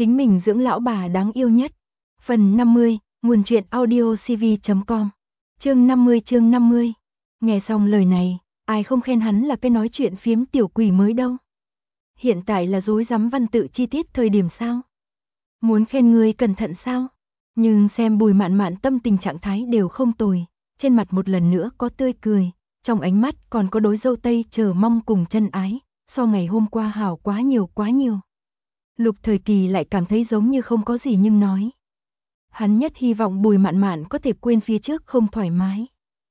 chính mình dưỡng lão bà đáng yêu nhất. Phần 50, nguồn truyện audiocv.com. Chương 50. Nghe xong lời này, ai không khen hắn là cái nói chuyện phiếm tiểu quỷ mới đâu. Hiện tại là rối rắm văn tự chi tiết thời điểm sao? Muốn khen người cẩn thận sao? Nhưng xem Bùi Mạn Mạn tâm tình trạng thái đều không tồi, trên mặt một lần nữa có tươi cười, trong ánh mắt còn có đối dâu tây chờ mong cùng chân ái, so ngày hôm qua hảo quá nhiều. Lục Thời Kỳ lại cảm thấy giống như không có gì nhưng nói. Hắn nhất hy vọng Bùi Mạn Mạn có thể quên phía trước không thoải mái.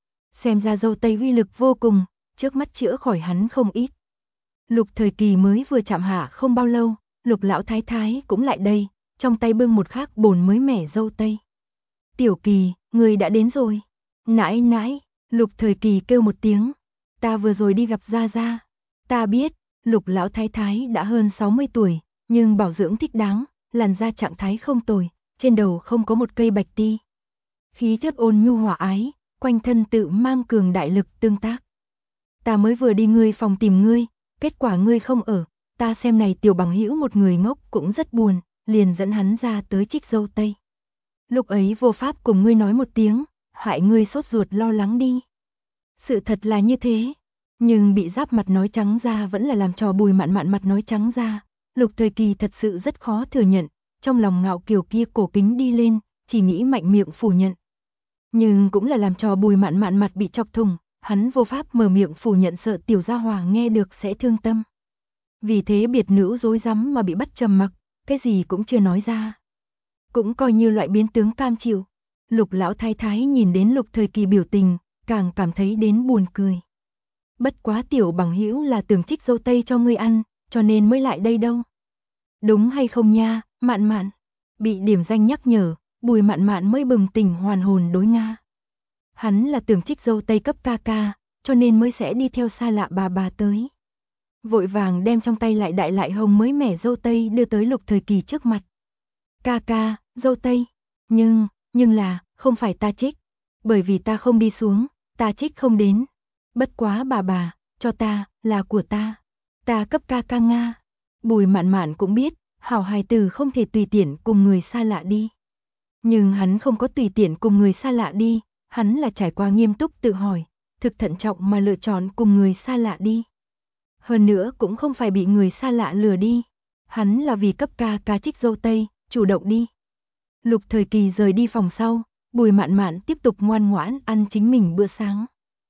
Xem ra dâu tây uy lực vô cùng, trước mắt chữa khỏi hắn không ít. Lục Thời Kỳ mới vừa chạm hạ không bao lâu, Lục lão thái thái cũng lại đây, trong tay bưng một khác bồn mới mẻ dâu tây. Tiểu Kỳ, người đã đến rồi. Nãi nãi, Lục Thời Kỳ kêu một tiếng. Ta vừa rồi đi gặp Gia Gia. Ta biết, Lục lão thái thái đã hơn 60 tuổi, nhưng bảo dưỡng thích đáng, làn da trạng thái không tồi, trên đầu không có một cây bạch ti. Khí chất ôn nhu hòa ái, quanh thân tự mang cường đại lực tương tác. Ta mới vừa đi ngươi phòng tìm ngươi, kết quả ngươi không ở, ta xem này tiểu bằng hữu một người ngốc cũng rất buồn, liền dẫn hắn ra tới trích dâu tây. Lúc ấy vô pháp cùng ngươi nói một tiếng, hại ngươi sốt ruột lo lắng đi. Sự thật là như thế, nhưng bị giáp mặt nói trắng ra vẫn là làm trò Bùi Mạn Mạn mặt nói trắng ra. Lục Thời Kỳ thật sự rất khó thừa nhận, trong lòng ngạo kiều kia cổ kính đi lên, chỉ nghĩ mạnh miệng phủ nhận. Nhưng cũng là làm trò Bùi Mạn Mạn mặt bị chọc thủng, hắn vô pháp mở miệng phủ nhận sợ tiểu gia hỏa nghe được sẽ thương tâm. Vì thế biệt nữ rối rắm mà bị bắt trầm mặc, cái gì cũng chưa nói ra. Cũng coi như loại biến tướng cam chịu. Lục lão thái thái nhìn đến Lục Thời Kỳ biểu tình, càng cảm thấy đến buồn cười. Bất quá tiểu bằng hữu là tưởng trích dâu tây cho ngươi ăn, cho nên mới lại đây đâu. Đúng hay không nha, Mạn Mạn? Bị điểm danh nhắc nhở, Bùi Mạn Mạn mới bừng tỉnh hoàn hồn đối Nga. Hắn là tưởng trích dâu tây cấp ca ca, cho nên mới sẽ đi theo xa lạ bà tới. Vội vàng đem trong tay lại đại lại hồng mới mẻ dâu tây đưa tới Lục Thời Kỳ trước mặt. Ca ca, dâu tây, nhưng là, không phải ta trích, bởi vì ta không đi xuống, ta trích không đến. Bất quá bà, cho ta, là của ta cấp ca ca Nga. Bùi Mạn Mạn cũng biết, hảo hài tử không thể tùy tiện cùng người xa lạ đi. Nhưng hắn không có tùy tiện cùng người xa lạ đi, hắn là trải qua nghiêm túc tự hỏi, thực thận trọng mà lựa chọn cùng người xa lạ đi. Hơn nữa cũng không phải bị người xa lạ lừa đi, hắn là vì cấp ca ca trích dâu tây, chủ động đi. Lục Thời Kỳ rời đi phòng sau, Bùi Mạn Mạn tiếp tục ngoan ngoãn ăn chính mình bữa sáng.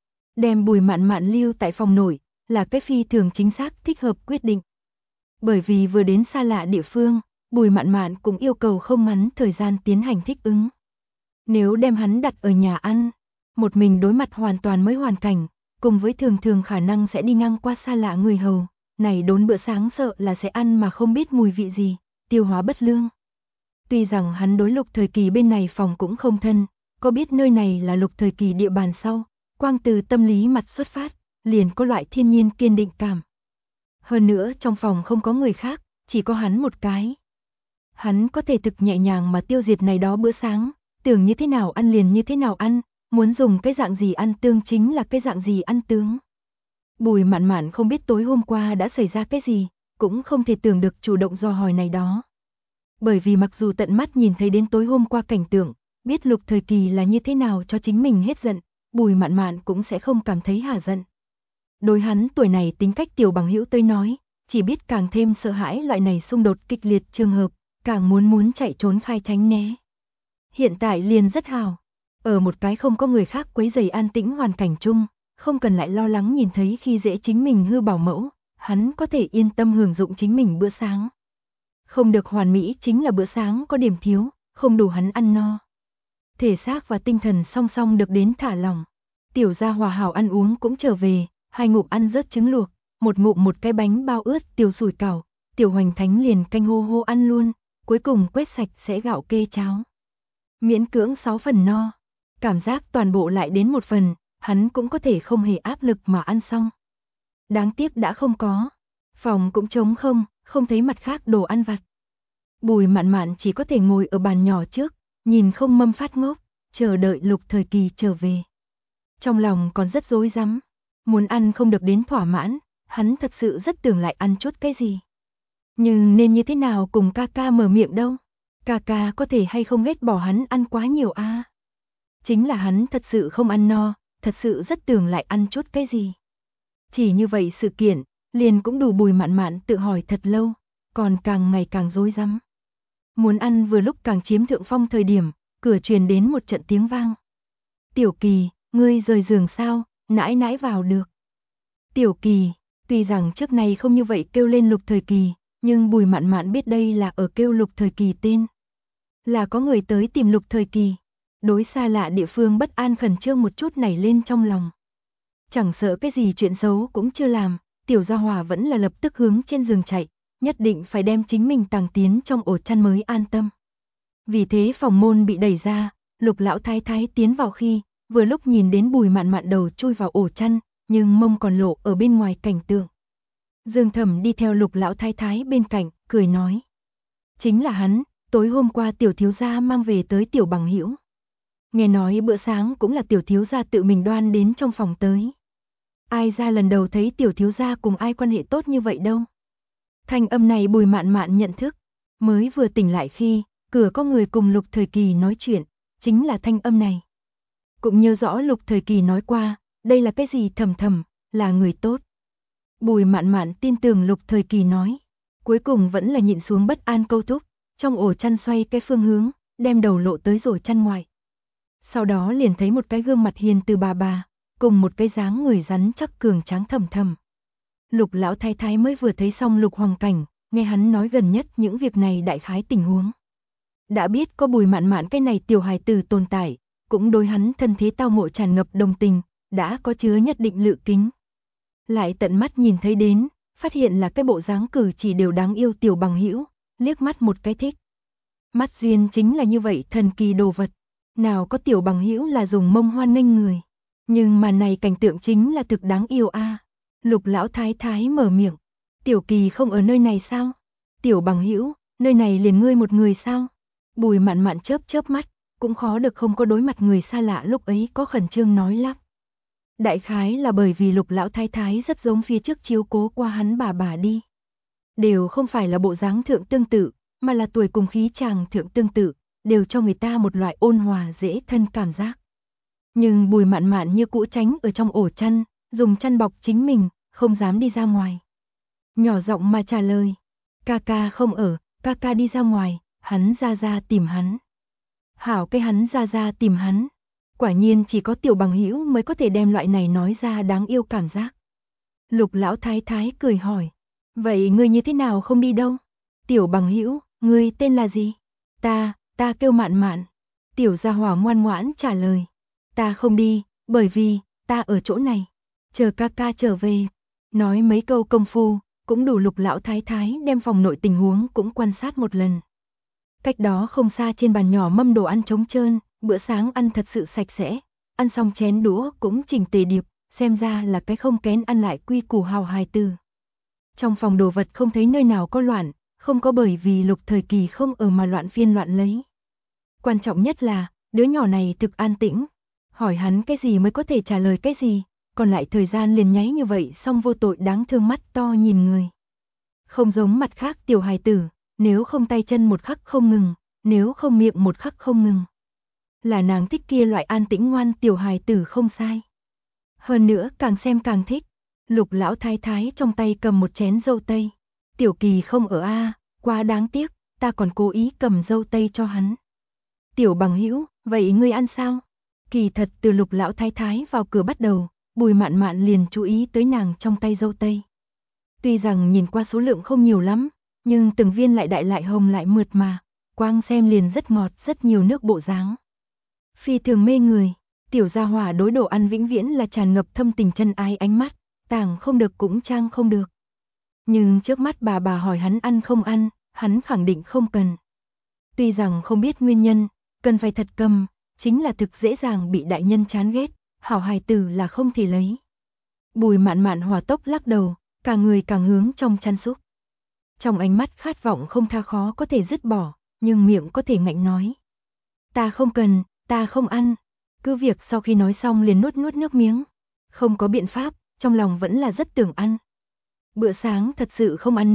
Đem Bùi Mạn Mạn lưu tại phòng nội, là cái phi thường chính xác thích hợp quyết định. Bởi vì vừa đến xa lạ địa phương, Bùi Mạn Mạn cũng yêu cầu không ngắn thời gian tiến hành thích ứng. Nếu đem hắn đặt ở nhà ăn, một mình đối mặt hoàn toàn mới hoàn cảnh, cùng với thường khả năng sẽ đi ngang qua xa lạ người hầu, này đốn bữa sáng sợ là sẽ ăn mà không biết mùi vị gì, tiêu hóa bất lương. Tuy rằng hắn đối Lục Thời Kỳ bên này phòng cũng không thân, có biết nơi này là Lục Thời Kỳ địa bàn sau, quang từ tâm lý mặt xuất phát, liền có loại thiên nhiên kiên định cảm. Hơn nữa trong phòng không có người khác, chỉ có hắn một cái. Hắn có thể thực nhẹ nhàng mà tiêu diệt này đó bữa sáng, tưởng như thế nào ăn liền như thế nào ăn, muốn dùng cái dạng gì ăn tương chính là cái dạng gì ăn tướng. Bùi Mạn Mạn không biết tối hôm qua đã xảy ra cái gì, cũng không thể tưởng được chủ động dò hỏi này đó. Bởi vì mặc dù tận mắt nhìn thấy đến tối hôm qua cảnh tượng, biết Lục Thời Kỳ là như thế nào cho chính mình hết giận, Bùi Mạn Mạn cũng sẽ không cảm thấy hả giận. Đối hắn tuổi này tính cách tiểu bằng hữu tới nói, chỉ biết càng thêm sợ hãi loại này xung đột kịch liệt trường hợp, càng muốn chạy trốn khai tránh né. Hiện tại liền rất hào, ở một cái không có người khác quấy rầy an tĩnh hoàn cảnh chung, không cần lại lo lắng nhìn thấy khi dễ chính mình hư bảo mẫu, hắn có thể yên tâm hưởng dụng chính mình bữa sáng. Không được hoàn mỹ chính là bữa sáng có điểm thiếu, không đủ hắn ăn no. Thể xác và tinh thần song song được đến thả lỏng. Tiểu gia hòa hảo ăn uống cũng trở về, 2 ngụm ăn rớt trứng luộc, 1 ngụm một cái bánh bao ướt tiểu sủi cảo, tiểu Hoành Thánh liền canh hô hô ăn luôn, cuối cùng quét sạch sẽ gạo kê cháo. Miễn cưỡng 6 phần no, cảm giác toàn bộ lại đến 1 phần, hắn cũng có thể không hề áp lực mà ăn xong. Đáng tiếc đã không có, phòng cũng trống không thấy mặt khác đồ ăn vặt. Bùi Mạn Mạn chỉ có thể ngồi ở bàn nhỏ trước, nhìn không mâm phát ngốc, chờ đợi Lục Thời Kỳ trở về. Trong lòng còn rất rối rắm, muốn ăn không được đến thỏa mãn, hắn thật sự rất tưởng lại ăn chút cái gì. Nhưng nên như thế nào cùng ca ca mở miệng đâu? Ca ca có thể hay không ghét bỏ hắn ăn quá nhiều a? Chính là hắn thật sự không ăn no, thật sự rất tưởng lại ăn chút cái gì. Chỉ như vậy sự kiện, liền cũng đủ Bùi Mạn Mạn tự hỏi thật lâu, còn càng ngày càng rối rắm. Muốn ăn vừa lúc càng chiếm thượng phong thời điểm, cửa truyền đến một trận tiếng vang. Tiểu Kỳ, ngươi rời giường sao, nãi nãi vào được. Tiểu Kỳ, tuy rằng trước này không như vậy kêu lên Lục Thời Kỳ, nhưng Bùi Mạn Mạn biết đây là ở kêu Lục Thời Kỳ tên. Là có người tới tìm Lục Thời Kỳ. Đối xa lạ địa phương bất an khẩn trương một chút nảy lên trong lòng. Chẳng sợ cái gì chuyện xấu cũng chưa làm, tiểu gia hỏa vẫn là lập tức hướng trên giường chạy, nhất định phải đem chính mình tàng tiến trong ổ chăn mới an tâm. Vì thế phòng môn bị đẩy ra, Lục lão thái thái tiến vào khi, vừa lúc nhìn đến Bùi Mạn Mạn đầu chui vào ổ chăn, nhưng mông còn lộ ở bên ngoài cảnh tượng. Dương Thẩm đi theo Lục lão thái thái bên cạnh, cười nói: "Chính là hắn, tối hôm qua tiểu thiếu gia mang về tới tiểu bằng hữu. Nghe nói bữa sáng cũng là tiểu thiếu gia tự mình đoan đến trong phòng tới. Ai ra lần đầu thấy tiểu thiếu gia cùng ai quan hệ tốt như vậy đâu." Thanh âm này Bùi Mạn Mạn nhận thức, mới vừa tỉnh lại khi, cửa có người cùng Lục Thời Kỳ nói chuyện, chính là thanh âm này. Cũng nhớ rõ Lục Thời Kỳ nói qua, đây là cái gì Thầm Thầm, là người tốt. Bùi Mạn Mạn tin tưởng Lục Thời Kỳ nói, cuối cùng vẫn là nhịn xuống bất an câu thúc, trong ổ chăn xoay cái phương hướng, đem đầu lộ tới rồi chăn ngoài. Sau đó liền thấy một cái gương mặt hiền từ bà, cùng một cái dáng người rắn chắc cường tráng Thầm Thầm. Lục lão thái thái mới vừa thấy xong Lục Hoàng Cảnh, nghe hắn nói gần nhất những việc này đại khái tình huống. Đã biết có Bùi Mạn Mạn cái này tiểu hài tử tồn tại, cũng đối hắn thân thế tao ngộ tràn ngập đồng tình, đã có chứa nhất định lự kính. Lại tận mắt nhìn thấy đến, phát hiện là cái bộ dáng cử chỉ đều đáng yêu tiểu bằng hữu, liếc mắt một cái thích. Mắt duyên chính là như vậy thần kỳ đồ vật, nào có tiểu bằng hữu là dùng mông hoan nghênh người. Nhưng mà này cảnh tượng chính là thực đáng yêu a. Lục lão thái thái mở miệng, Tiểu Kỳ không ở nơi này sao? Tiểu bằng hữu, nơi này liền ngươi một người sao? Bùi Mạn Mạn chớp chớp mắt, cũng khó được không có đối mặt người xa lạ lúc ấy có khẩn trương nói lắp. Đại khái là bởi vì Lục lão thái thái rất giống phía trước chiếu cố qua hắn bà đi. Đều không phải là bộ dáng thượng tương tự, mà là tuổi cùng khí chàng thượng tương tự, đều cho người ta một loại ôn hòa dễ thân cảm giác. Nhưng Bùi Mạn Mạn như cũ tránh ở trong ổ chăn, dùng chăn bọc chính mình, không dám đi ra ngoài. Nhỏ giọng mà trả lời, ca ca không ở, ca ca đi ra ngoài, hắn ra tìm hắn. Hảo cái hắn ra tìm hắn. Quả nhiên chỉ có tiểu bằng hữu mới có thể đem loại này nói ra đáng yêu cảm giác. Lục lão thái thái cười hỏi, vậy ngươi như thế nào không đi đâu? Tiểu bằng hữu, ngươi tên là gì? Ta kêu Mạn Mạn. Tiểu gia hỏa ngoan ngoãn trả lời, ta không đi, bởi vì, ta ở chỗ này. Chờ ca ca trở về. Nói mấy câu công phu, cũng đủ Lục lão thái thái đem phòng nội tình huống cũng quan sát một lần. Cách đó không xa trên bàn nhỏ mâm đồ ăn trống trơn, bữa sáng ăn thật sự sạch sẽ, ăn xong chén đũa cũng chỉnh tề điệp, xem ra là cái không kén ăn lại quy củ hào hài tử. Trong phòng đồ vật không thấy nơi nào có loạn, không có bởi vì Lục Thời Kỳ không ở mà loạn phiên loạn lấy. Quan trọng nhất là, đứa nhỏ này thực an tĩnh, hỏi hắn cái gì mới có thể trả lời cái gì, còn lại thời gian liền nháy như vậy xong vô tội đáng thương mắt to nhìn người. Không giống mặt khác tiểu hài tử, nếu không tay chân một khắc không ngừng, nếu không miệng một khắc không ngừng. Là nàng thích kia loại an tĩnh ngoan tiểu hài tử không sai. Hơn nữa càng xem càng thích, Lục lão thái thái trong tay cầm một chén dâu tây. Tiểu Kỳ không ở a, quá đáng tiếc, ta còn cố ý cầm dâu tây cho hắn. Tiểu bằng hữu, vậy ngươi ăn sao? Kỳ thật từ Lục lão thái thái vào cửa bắt đầu, Bùi Mạn Mạn liền chú ý tới nàng trong tay dâu tây. Tuy rằng nhìn qua số lượng không nhiều lắm, nhưng từng viên lại đại lại hồng lại mượt mà, quang xem liền rất ngọt rất nhiều nước bộ dáng. Phi thường mê người, tiểu gia hỏa đối đồ ăn vĩnh viễn là tràn ngập thâm tình chân ái ánh mắt, tàng không được cũng trang không được. Nhưng trước mắt bà hỏi hắn ăn không ăn, hắn khẳng định không cần. Tuy rằng không biết nguyên nhân, cần phải thật cầm, chính là thực dễ dàng bị đại nhân chán ghét, hảo hài tử là không thể lấy. Bùi Mạn Mạn hỏa tốc lắc đầu, cả người càng hướng trong chăn xúc. Trong ánh mắt khát vọng không tha khó có thể dứt bỏ, nhưng miệng có thể ngạnh nói. Ta không cần, ta không ăn. Cứ việc sau khi nói xong liền nuốt nước miếng. Không có biện pháp, trong lòng vẫn là rất tưởng ăn. Bữa sáng thật sự không ăn no,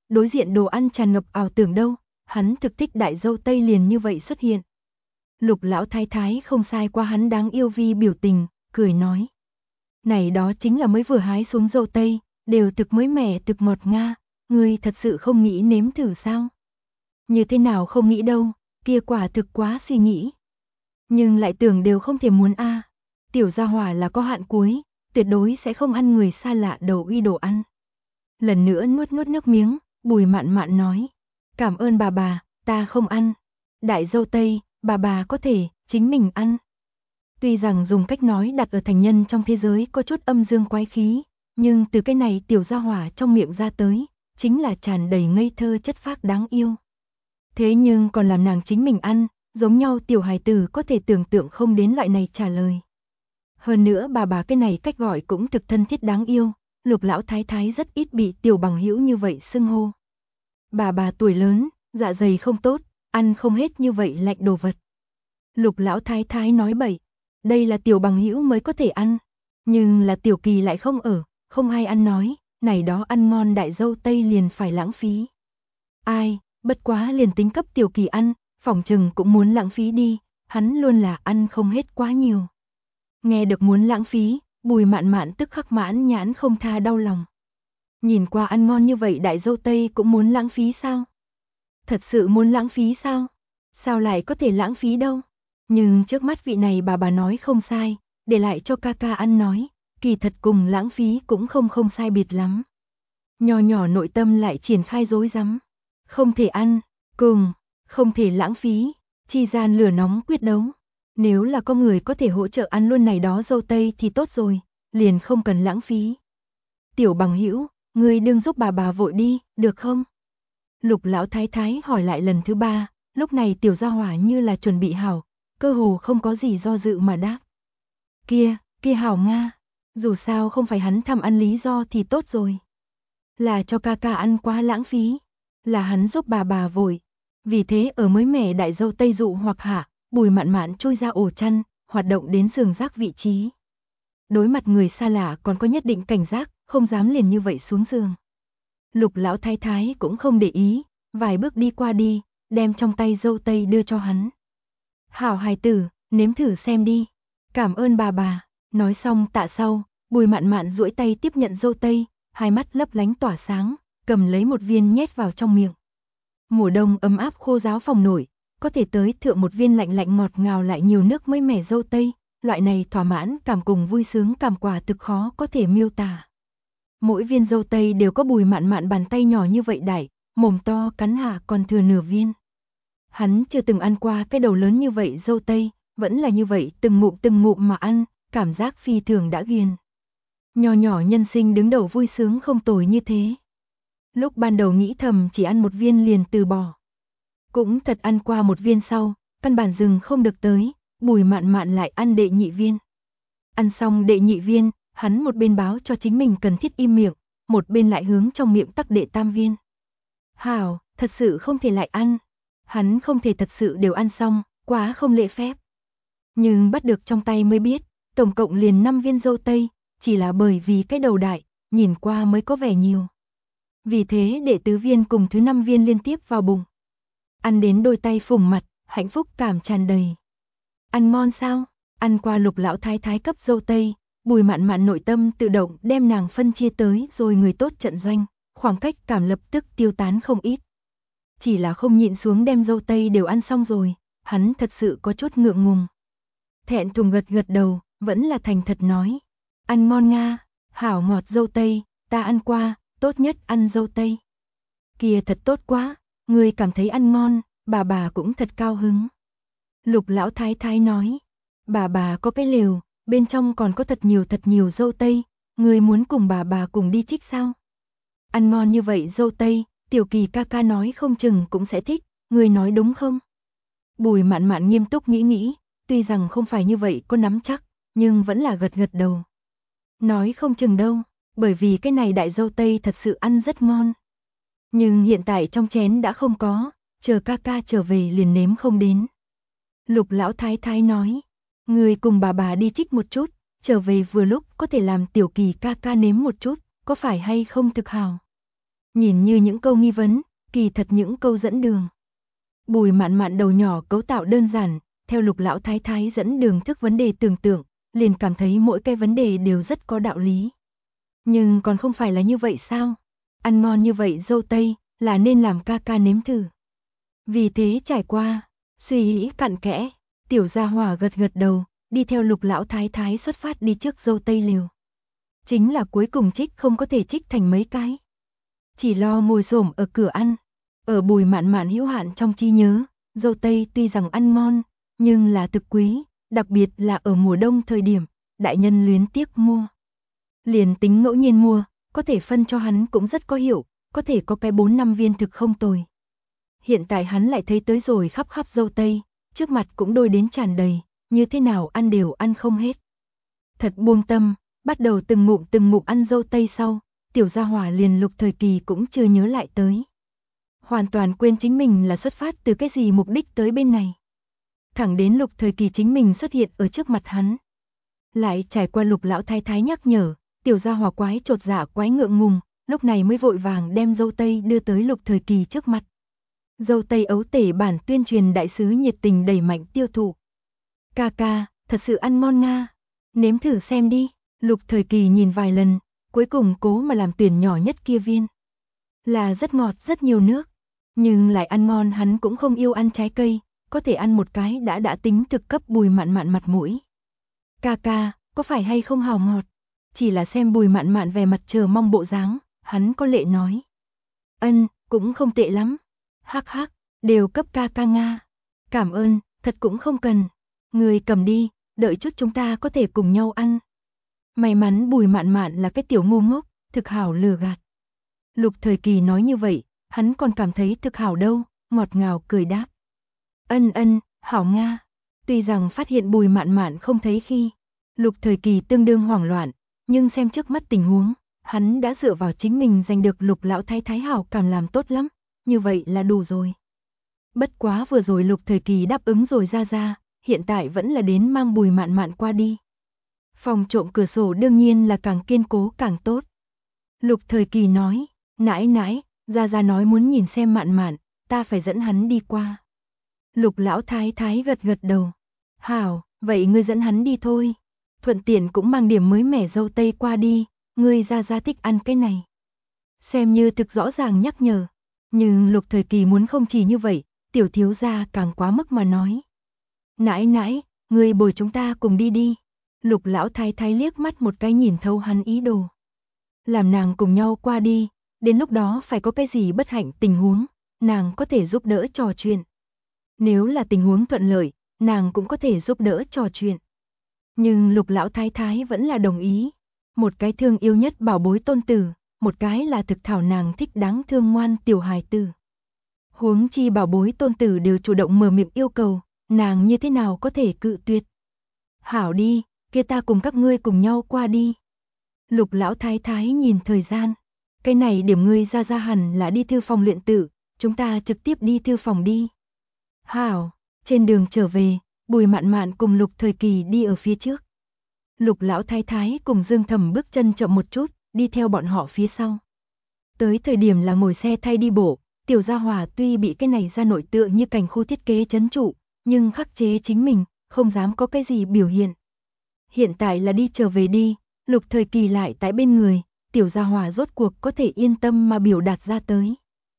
đối diện đồ ăn tràn ngập ảo tưởng đâu, hắn thực thích đại dâu tây liền như vậy xuất hiện. Lục lão thái thái không sai qua hắn đáng yêu vi biểu tình, cười nói. Này đó chính là mới vừa hái xuống dâu tây, đều thực mới mẻ thực ngọt nga, ngươi thật sự không nghĩ nếm thử sao? Như thế nào không nghĩ đâu, kia quả thực quá suy nghĩ. Nhưng lại tưởng đều không thể muốn a. Tiểu gia hỏa là có hạn cuối, tuyệt đối sẽ không ăn người xa lạ đầu uy đồ ăn. Lần nữa nuốt nước miếng, Bùi Mạn Mạn nói. Cảm ơn bà, ta không ăn. Đại dâu tây, bà có thể, chính mình ăn. Tuy rằng dùng cách nói đặt ở thành nhân trong thế giới có chút âm dương quái khí, nhưng từ cái này tiểu gia hỏa trong miệng ra tới, chính là tràn đầy ngây thơ chất phác đáng yêu. Thế nhưng còn làm nàng chính mình ăn, giống nhau tiểu hài tử có thể tưởng tượng không đến loại này trả lời. Hơn nữa bà cái này cách gọi cũng thực thân thiết đáng yêu, Lục lão thái thái rất ít bị tiểu bằng hữu như vậy xưng hô. Bà tuổi lớn, dạ dày không tốt, ăn không hết như vậy lạnh đồ vật. Lục lão thái thái nói bậy, đây là tiểu bằng hữu mới có thể ăn, nhưng là tiểu kỳ lại không ở, không ai ăn nói, này đó ăn ngon đại dâu tây liền phải lãng phí. Ai, bất quá liền tính cấp tiểu kỳ ăn, phỏng chừng cũng muốn lãng phí đi, hắn luôn là ăn không hết quá nhiều. Nghe được muốn lãng phí, Bùi Mạn Mạn tức khắc mãn nhãn không tha đau lòng. Nhìn qua ăn ngon như vậy đại dâu tây cũng muốn lãng phí sao? Thật sự muốn lãng phí sao? Sao lại có thể lãng phí đâu? Nhưng trước mắt vị này bà nói không sai, để lại cho ca ca ăn nói, kỳ thật cùng lãng phí cũng không sai biệt lắm. Nhỏ nhỏ nội tâm lại triển khai rối rắm. Không thể ăn, cùng, không thể lãng phí, chi gian lửa nóng quyết đấu. Nếu là có người có thể hỗ trợ ăn luôn này đó dâu tây thì tốt rồi, liền không cần lãng phí. Tiểu bằng hữu, ngươi đừng giúp bà vội đi, được không? Lục lão thái thái hỏi lại lần thứ 3, lúc này tiểu gia hỏa như là chuẩn bị hảo, cơ hồ không có gì do dự mà đáp. Kia hảo nga, dù sao không phải hắn thăm ăn lý do thì tốt rồi. Là cho ca ca ăn quá lãng phí, là hắn giúp bà vội. Vì thế ở mới mẻ đại dâu tây dụ hoặc hạ, Bùi Mạn Mạn chui ra ổ chăn, hoạt động đến giường rác vị trí. Đối mặt người xa lạ còn có nhất định cảnh giác, không dám liền như vậy xuống giường. Lục lão thái thái cũng không để ý, vài bước đi qua đi, đem trong tay dâu tây đưa cho hắn. Hảo hài tử, nếm thử xem đi. Cảm ơn bà. Nói xong tạ sau, Bùi Mạn Mạn duỗi tay tiếp nhận dâu tây, hai mắt lấp lánh tỏa sáng, cầm lấy một viên nhét vào trong miệng. Mùa đông ấm áp khô ráo phòng nổi, có thể tới thượng một viên lạnh lạnh ngọt ngào lại nhiều nước mới mẻ dâu tây, loại này thỏa mãn cảm cùng vui sướng cảm quả thực khó có thể miêu tả. Mỗi viên dâu tây đều có Bùi Mạn Mạn bàn tay nhỏ như vậy đại, mồm to cắn hạ còn thừa nửa viên. Hắn chưa từng ăn qua cái đầu lớn như vậy dâu tây, vẫn là như vậy từng ngụm mà ăn, cảm giác phi thường đã ghiền. Nhỏ nhỏ nhân sinh đứng đầu vui sướng không tồi như thế. Lúc ban đầu nghĩ thầm chỉ ăn một viên liền từ bỏ. Cũng thật ăn qua một viên sau, căn bản dừng không được tới, Bùi Mạn Mạn lại ăn đệ nhị viên. Ăn xong đệ nhị viên, hắn một bên báo cho chính mình cần thiết im miệng, một bên lại hướng trong miệng tắc đệ tam viên. Hảo, thật sự không thể lại ăn. Hắn không thể thật sự đều ăn xong, quá không lễ phép. Nhưng bắt được trong tay mới biết, tổng cộng liền 5 viên dâu tây, chỉ là bởi vì cái đầu đại, nhìn qua mới có vẻ nhiều. Vì thế đệ tứ viên cùng thứ 5 viên liên tiếp vào bụng. Ăn đến đôi tay phủng mặt, hạnh phúc cảm tràn đầy. Ăn ngon sao? Ăn qua Lục lão thái thái cấp dâu tây, Bùi Mạn Mạn nội tâm tự động đem nàng phân chia tới rồi người tốt trận doanh, khoảng cách cảm lập tức tiêu tán không ít. Chỉ là không nhịn xuống đem dâu tây đều ăn xong rồi, hắn thật sự có chút ngượng ngùng. Thẹn thùng gật đầu, vẫn là thành thật nói. Ăn ngon nga, hảo ngọt dâu tây, ta ăn qua, tốt nhất ăn dâu tây. Kia thật tốt quá, người cảm thấy ăn ngon, bà cũng thật cao hứng. Lục lão thái thái nói, bà có cái lều, bên trong còn có thật nhiều dâu tây, người muốn cùng bà cùng đi trích sao? Ăn ngon như vậy dâu tây, Tiểu Kỳ ca ca nói không chừng cũng sẽ thích, người nói đúng không? Bùi Mạn Mạn nghiêm túc nghĩ, tuy rằng không phải như vậy có nắm chắc, nhưng vẫn là gật đầu. Nói không chừng đâu, bởi vì cái này đại dâu tây thật sự ăn rất ngon. Nhưng hiện tại trong chén đã không có, chờ ca ca trở về liền nếm không đến. Lục lão thái thái nói, người cùng bà đi trích một chút, trở về vừa lúc có thể làm Tiểu Kỳ ca ca nếm một chút, có phải hay không thực hào? Nhìn như những câu nghi vấn, kỳ thật những câu dẫn đường. Bùi Mạn Mạn đầu nhỏ cấu tạo đơn giản, theo Lục lão thái thái dẫn đường thức vấn đề tưởng tượng, liền cảm thấy mỗi cái vấn đề đều rất có đạo lý. Nhưng còn không phải là như vậy sao? Ăn ngon như vậy dâu tây, là nên làm ca ca nếm thử. Vì thế trải qua, suy nghĩ cặn kẽ, tiểu gia hỏa gật gật đầu, đi theo Lục lão thái thái xuất phát đi trước dâu tây liều. Chính là cuối cùng trích không có thể trích thành mấy cái. Chỉ lo ngồi xổm ở cửa ăn. Ở Bùi Mạn Mạn hữu hạn trong trí nhớ, dâu tây tuy rằng ăn ngon, nhưng là thực quý, đặc biệt là ở mùa đông thời điểm, đại nhân luyến tiếc mua. Liền tính ngẫu nhiên mua, có thể phân cho hắn cũng rất có hiệu, có thể có cái 4-5 viên thực không tồi. Hiện tại hắn lại thấy tới rồi khắp khắp dâu tây, trước mặt cũng đôi đến tràn đầy, như thế nào ăn đều ăn không hết. Thật buông tâm, bắt đầu từng ngụm ăn dâu tây sau, tiểu gia hỏa liền Lục Thời Kỳ cũng chưa nhớ lại tới. Hoàn toàn quên chính mình là xuất phát từ cái gì mục đích tới bên này. Thẳng đến Lục Thời Kỳ chính mình xuất hiện ở trước mặt hắn. Lại trải qua Lục lão thái thái nhắc nhở, tiểu gia hỏa quái chột dạ quái ngượng ngùng, lúc này mới vội vàng đem dâu tây đưa tới Lục Thời Kỳ trước mặt. Dâu tây ấu tể bản tuyên truyền đại sứ nhiệt tình đẩy mạnh tiêu thụ. Ca ca, thật sự ăn ngon nga. Nếm thử xem đi. Lục Thời Kỳ nhìn vài lần, cuối cùng cố mà làm tuyển nhỏ nhất kia viên. Là rất ngọt rất nhiều nước, nhưng lại ăn ngon, hắn cũng không yêu ăn trái cây, có thể ăn một cái đã tính thực cấp Bùi Mạn Mạn mặt mũi. Ca ca, có phải hay không hào ngọt? Chỉ là xem Bùi Mạn Mạn về mặt chờ mong bộ dáng, hắn có lệ nói. Ân, cũng không tệ lắm. Hắc hắc, đều cấp ca ca nga. Cảm ơn, thật cũng không cần. Người cầm đi, đợi chút chúng ta có thể cùng nhau ăn. May mắn Bùi Mạn Mạn là cái tiểu ngu ngốc, thực hảo lừa gạt. Lục Thời Kỳ nói như vậy, hắn còn cảm thấy thực hảo đâu, ngọt ngào cười đáp. Ân, hảo nga. Tuy rằng phát hiện Bùi Mạn Mạn không thấy khi, Lục Thời Kỳ tương đương hoảng loạn, nhưng xem trước mắt tình huống, hắn đã dựa vào chính mình giành được Lục lão thái thái hảo cảm làm tốt lắm, như vậy là đủ rồi. Bất quá vừa rồi Lục Thời Kỳ đáp ứng rồi ra, hiện tại vẫn là đến mang Bùi Mạn Mạn qua đi. Phòng trộm cửa sổ đương nhiên là càng kiên cố càng tốt. Lục Thời Kỳ nói, nãi, ra nói muốn nhìn xem Mạn Mạn, ta phải dẫn hắn đi qua. Lục lão thái thái gật gật đầu. Hảo, vậy ngươi dẫn hắn đi thôi. Thuận tiện cũng mang điểm mới mẻ dâu tây qua đi, ngươi ra thích ăn cái này. Xem như thực rõ ràng nhắc nhở. Nhưng Lục Thời Kỳ muốn không chỉ như vậy, tiểu thiếu gia càng quá mức mà nói. Nãi, ngươi bồi chúng ta cùng đi. Lục lão thái thái liếc mắt một cái nhìn thấu hắn ý đồ. Làm nàng cùng nhau qua đi, đến lúc đó phải có cái gì bất hạnh tình huống, nàng có thể giúp đỡ trò chuyện. Nếu là tình huống thuận lợi, nàng cũng có thể giúp đỡ trò chuyện. Nhưng Lục lão thái thái vẫn là đồng ý. Một cái thương yêu nhất bảo bối tôn tử, một cái là thực thảo nàng thích đáng thương ngoan tiểu hài tử. Huống chi bảo bối tôn tử đều chủ động mở miệng yêu cầu, nàng như thế nào có thể cự tuyệt. Hảo đi, kia ta cùng các ngươi cùng nhau qua đi. Lục lão thái thái nhìn thời gian. Cái này điểm ngươi ra hẳn là đi thư phòng luyện tự, chúng ta trực tiếp đi thư phòng đi. Hảo, trên đường trở về, Bùi Mạn Mạn cùng Lục Thời Kỳ đi ở phía trước. Lục lão thái thái cùng Dương Thẩm bước chân chậm một chút, đi theo bọn họ phía sau. Tới thời điểm là ngồi xe thay đi bộ, tiểu gia hỏa tuy bị cái này ra nội tựa như cảnh khu thiết kế trấn trụ, nhưng khắc chế chính mình, không dám có cái gì biểu hiện. Hiện tại là đi trở về đi, Lục Thời Kỳ lại tại bên người, tiểu gia hỏa rốt cuộc có thể yên tâm mà biểu đạt ra tới.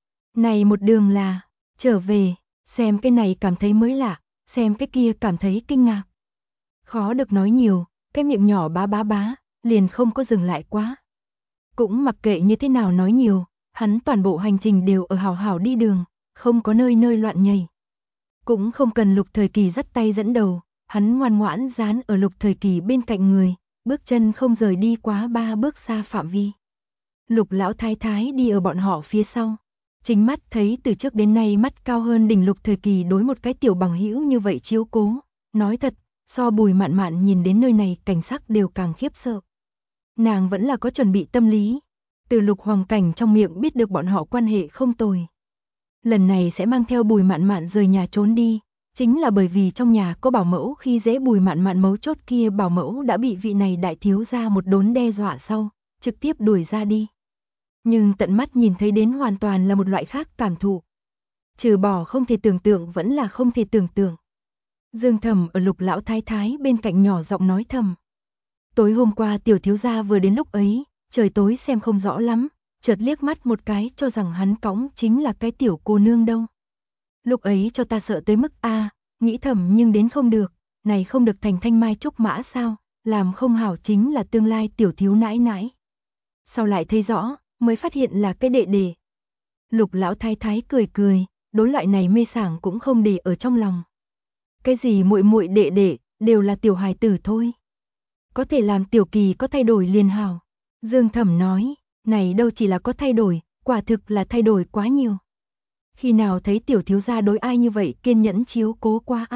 Này một đường là, trở về, xem cái này cảm thấy mới lạ, xem cái kia cảm thấy kinh ngạc. Khó được nói nhiều, cái miệng nhỏ bá, liền không có dừng lại quá. Cũng mặc kệ như thế nào nói nhiều, hắn toàn bộ hành trình đều ở hào hào đi đường, không có nơi loạn nhảy. Cũng không cần Lục Thời Kỳ dắt tay dẫn đầu, hắn ngoan ngoãn dán ở Lục Thời Kỳ bên cạnh người, bước chân không rời đi quá 3 bước xa phạm vi. Lục lão thái thái đi ở bọn họ phía sau. Chính mắt thấy từ trước đến nay mắt cao hơn đỉnh Lục Thời Kỳ đối một cái tiểu bằng hữu như vậy chiếu cố. Nói thật, so Bùi Mạn Mạn nhìn đến nơi này cảnh sắc đều càng khiếp sợ. Nàng vẫn là có chuẩn bị tâm lý. Từ Lục Hoàng Cảnh trong miệng biết được bọn họ quan hệ không tồi. Lần này sẽ mang theo Bùi Mạn Mạn rời nhà trốn đi. Chính là bởi vì trong nhà có bảo mẫu, khi dễ Bùi Mạn Mạn mấu chốt kia bảo mẫu đã bị vị này đại thiếu gia một đốn đe dọa sau, trực tiếp đuổi ra đi. Nhưng tận mắt nhìn thấy đến hoàn toàn là một loại khác cảm thụ. Trừ bỏ không thể tưởng tượng vẫn là không thể tưởng tượng. Dương Thẩm ở Lục lão thái thái bên cạnh nhỏ giọng nói thầm. Tối hôm qua tiểu thiếu gia vừa đến lúc ấy, trời tối xem không rõ lắm, chợt liếc mắt một cái cho rằng hắn cõng chính là cái tiểu cô nương đâu. Lúc ấy cho ta sợ tới mức nghĩ thầm nhưng đến không được, này không được thành thanh mai trúc mã sao, làm không hảo chính là tương lai tiểu thiếu nãi nãi. Sau lại thấy rõ, mới phát hiện là cái đệ đệ. Lục lão thái thái cười cười, đối loại này mê sảng cũng không để ở trong lòng. Cái gì muội muội đệ đệ, đều là tiểu hài tử thôi. Có thể làm Tiểu Kỳ có thay đổi liền hảo. Dương Thẩm nói, này đâu chỉ là có thay đổi, quả thực là thay đổi quá nhiều. Khi nào thấy tiểu thiếu gia đối ai như vậy kiên nhẫn chiếu cố quá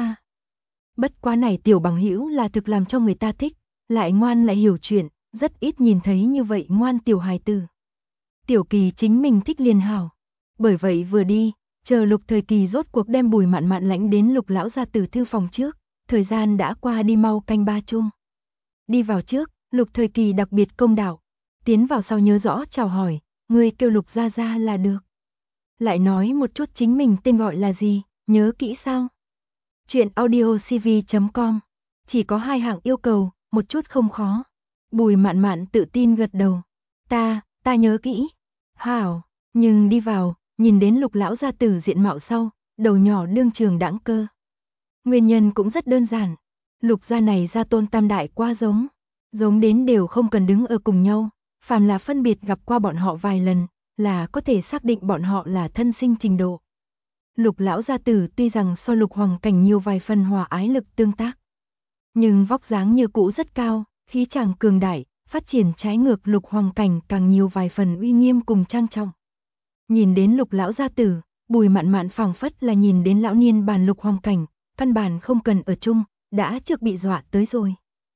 Bất quá này tiểu bằng hữu là thực làm cho người ta thích, lại ngoan lại hiểu chuyện, rất ít nhìn thấy như vậy ngoan tiểu hài tử. Tiểu Kỳ chính mình thích liền hảo. Bởi vậy vừa đi, chờ Lục Thời Kỳ rốt cuộc đem Bùi Mạn Mạn lãnh đến Lục lão gia tử thư phòng trước, thời gian đã qua đi mau canh 3 chung. Đi vào trước, Lục Thời Kỳ đặc biệt công đạo, tiến vào sau nhớ rõ chào hỏi, ngươi kêu Lục gia gia là được. Lại nói một chút chính mình tên gọi là gì, nhớ kỹ sao? Chuyện audiocv.com. Chỉ có 2 hạng yêu cầu, một chút không khó. Bùi Mạn Mạn tự tin gật đầu. Ta nhớ kỹ. Hảo, nhưng đi vào, nhìn đến Lục lão gia tử diện mạo sau, đầu nhỏ đương trường đãng cơ. Nguyên nhân cũng rất đơn giản. Lục gia này gia tôn tam đại quá giống đến đều không cần đứng ở cùng nhau, phàm là phân biệt gặp qua bọn họ vài lần, là có thể xác định bọn họ là thân sinh trình độ. Lục lão gia tử tuy rằng so Lục Hoàng Cảnh nhiều vài phần hòa ái lực tương tác, nhưng vóc dáng như cũ rất cao, khí chàng cường đại, phát triển trái ngược Lục Hoàng Cảnh càng nhiều vài phần uy nghiêm cùng trang trọng. Nhìn đến Lục lão gia tử, Bùi Mạn Mạn phảng phất là nhìn đến lão niên bàn Lục Hoàng Cảnh, căn bản không cần ở chung, đã trước bị dọa tới rồi.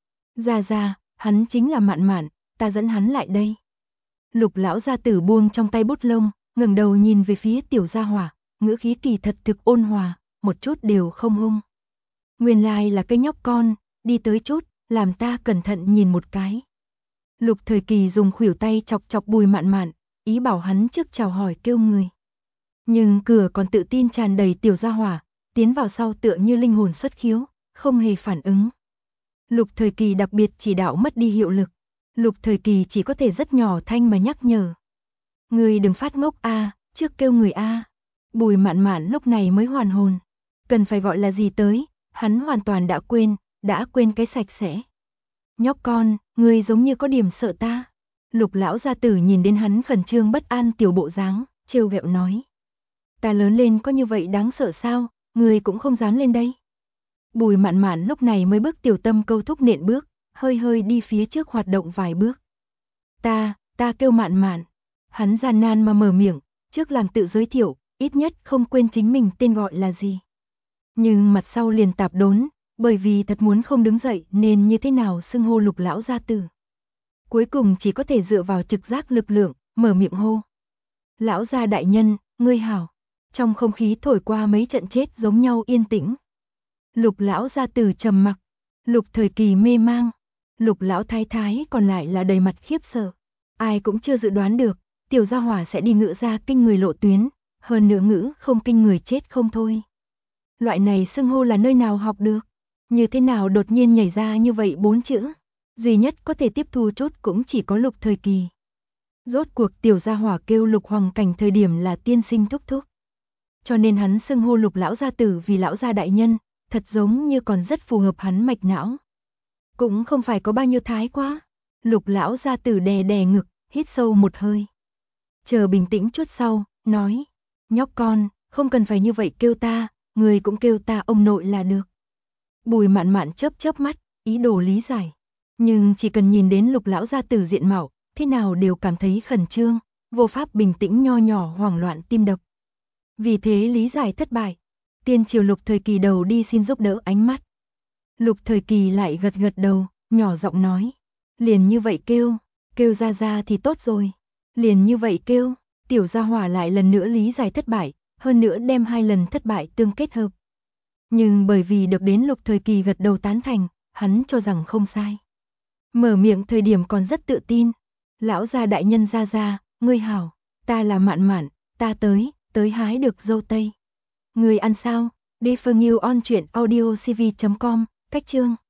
Gia, hắn chính là Mạn Mạn, ta dẫn hắn lại đây. Lục lão gia tử buông trong tay bút lông, ngẩng đầu nhìn về phía tiểu gia hỏa, ngữ khí kỳ thật thực ôn hòa, một chút đều không hung. Nguyên lai là cái nhóc con, đi tới chút, làm ta cẩn thận nhìn một cái. Lục Thời Kỳ dùng khuỷu tay chọc chọc Bùi Mạn Mạn, ý bảo hắn trước chào hỏi kêu người. Nhưng cửa còn tự tin tràn đầy tiểu gia hỏa, tiến vào sau tựa như linh hồn xuất khiếu, không hề phản ứng. Lục Thời Kỳ đặc biệt chỉ đạo mất đi hiệu lực. Lục Thời Kỳ chỉ có thể rất nhỏ thanh mà nhắc nhở. Người đừng phát ngốc trước kêu người Bùi Mạn Mạn lúc này mới hoàn hồn. Cần phải gọi là gì tới, hắn hoàn toàn đã quên cái sạch sẽ. Nhóc con, người giống như có điểm sợ ta. Lục lão gia tử nhìn đến hắn khẩn trương bất an tiểu bộ dáng, trêu ghẹo nói. Ta lớn lên có như vậy đáng sợ sao, người cũng không dám lên đây. Bùi Mạn Mạn lúc này mới bước tiểu tâm câu thúc nện bước, hơi đi phía trước hoạt động vài bước. Ta kêu Mạn Mạn. Hắn gian nan mà mở miệng, trước làm tự giới thiệu, ít nhất không quên chính mình tên gọi là gì. Nhưng mặt sau liền tạp đốn, bởi vì thật muốn không đứng dậy nên như thế nào xưng hô Lục lão gia tử. Cuối cùng chỉ có thể dựa vào trực giác lực lượng, mở miệng hô. Lão gia đại nhân, ngươi hảo. Trong không khí thổi qua mấy trận chết giống nhau yên tĩnh. Lục lão gia tử trầm mặc, Lục Thời Kỳ mê mang, Lục lão thái thái còn lại là đầy mặt khiếp sợ. Ai cũng chưa dự đoán được, tiểu gia hỏa sẽ đi ngự ra kinh người lộ tuyến, hơn nữa ngữ không kinh người chết không thôi. Loại này xưng hô là nơi nào học được, như thế nào đột nhiên nhảy ra như vậy 4 chữ, duy nhất có thể tiếp thu chút cũng chỉ có Lục Thời Kỳ. Rốt cuộc tiểu gia hỏa kêu Lục Hoàng Cảnh thời điểm là tiên sinh thúc thúc. Cho nên hắn xưng hô Lục lão gia tử vì lão gia đại nhân, thật giống như còn rất phù hợp hắn mạch não. Cũng không phải có bao nhiêu thái quá. Lục lão gia tử đè ngực, hít sâu một hơi. Chờ bình tĩnh chút sau, nói, nhóc con, không cần phải như vậy kêu ta, người cũng kêu ta ông nội là được. Bùi Mạn Mạn chớp mắt, ý đồ lý giải. Nhưng chỉ cần nhìn đến Lục lão gia tử diện mạo, thế nào đều cảm thấy khẩn trương, vô pháp bình tĩnh nho nhỏ hoảng loạn tim đập. Vì thế lý giải thất bại. Tiên triều Lục Thời Kỳ đầu đi xin giúp đỡ ánh mắt. Lục Thời Kỳ lại gật đầu, nhỏ giọng nói. Liền như vậy kêu ra thì tốt rồi. Liền như vậy kêu, tiểu gia hỏa lại lần nữa lý giải thất bại, hơn nữa đem 2 lần thất bại tương kết hợp. Nhưng bởi vì được đến Lục Thời Kỳ gật đầu tán thành, hắn cho rằng không sai. Mở miệng thời điểm còn rất tự tin. Lão gia đại nhân gia, Ngươi hảo, ta là Mạn Mạn, ta tới hái được dâu tây. Ngươi ăn sao? Đi Phương Yêu on truyện audio cv.com, cách chương